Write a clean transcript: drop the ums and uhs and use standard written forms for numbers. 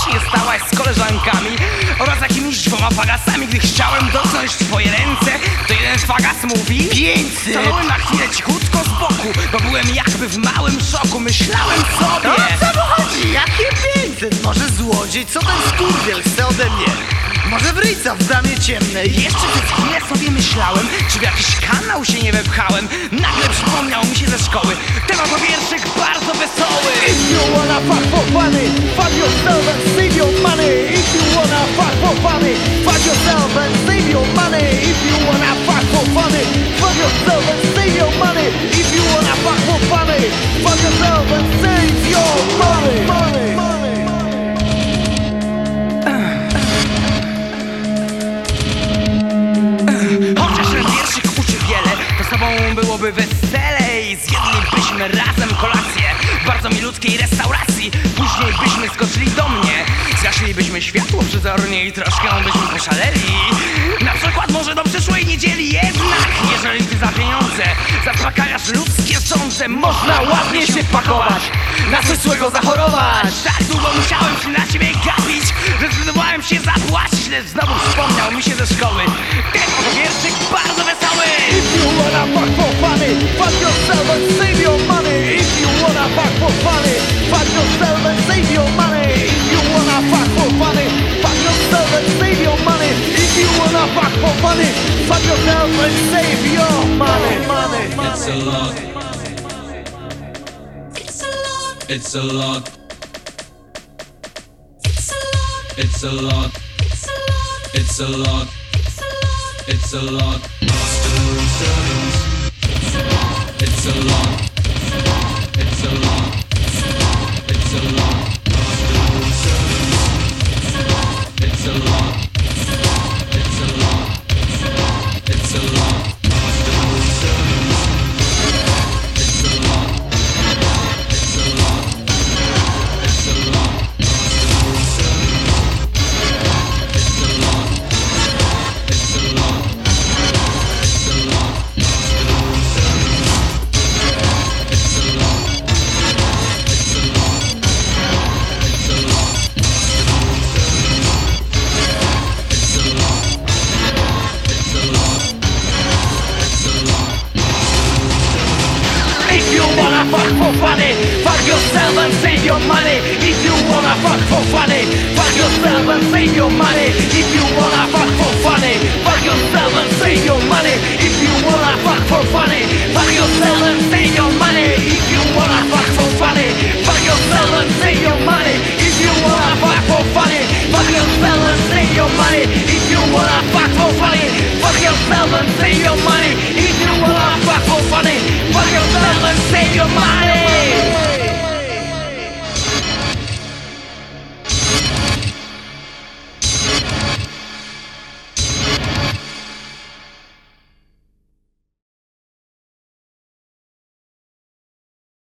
właśnie stałaś z koleżankami oraz jakimiś 2 fagasami. Gdy chciałem dotknąć twoje ręce, to jeden fagas mówi 500. Stanąłem na chwilę cichutko z boku, bo byłem jakby w małym szoku. Myślałem sobie, o co mu chodzi? Jakie 500? Może złodziej? Co ten skurwiel chce ode mnie? Może wryjca w bramie ciemnej? jeszcze przez chwilę sobie myślałem, czy w jakiś kanał się nie wepchałem. Nagle przypomniał mi się ze szkoły temat o wierszyk bardzo wesoły. If you wanna fuck for funny, fuck yourself and save your money. If you wanna fuck for funny, fuck yourself and save your money. If you wanna fuck for funny, fuck yourself and save your money. If you wanna fuck for funny, fuck yourself and save your money. Chociaż ten wierszyk uczy wiele, to z tobą byłoby weselej. Zjedlibyśmy razem kolację w bardzo milutkiej restauracji. Później byśmy skoczyli do mnie, zgasilibyśmy światło przezornie i troszkę byśmy poszaleli. Na przykład może do przyszłej niedzieli. Jednak jeżeli ty za pieniądze zaspokajasz ludzkie sądze, można ładnie się wpakować, na coś złego zachorować. Tak długo musiałem się na ciebie gapić, że zdecydowałem się zapłacić, lecz znowu wspomniał mi się ze szkoły ten oto wierszyk bardzo wesoły. If you wanna fuck for funny, fuck yourself and save your money. If you wanna fuck for funny, fuck yourself and save your money. If you wanna fuck for funny, fuck yourself and save your money. If you wanna fuck for funny, fuck yourself and save your money. It's a lot. It's a lot. It's a lot. It's a lot. It's a lot. It's a lot. It's a lot. It's a lot. It's a lot. It's a lot. It's a lot. It's a lot. It's a lot. Fuck for funny, fuck yourself and save your money. If you wanna fuck for funny, fuck yourself and save your money. If you wanna fuck for funny, fuck yourself and save your money. If you wanna fuck for funny,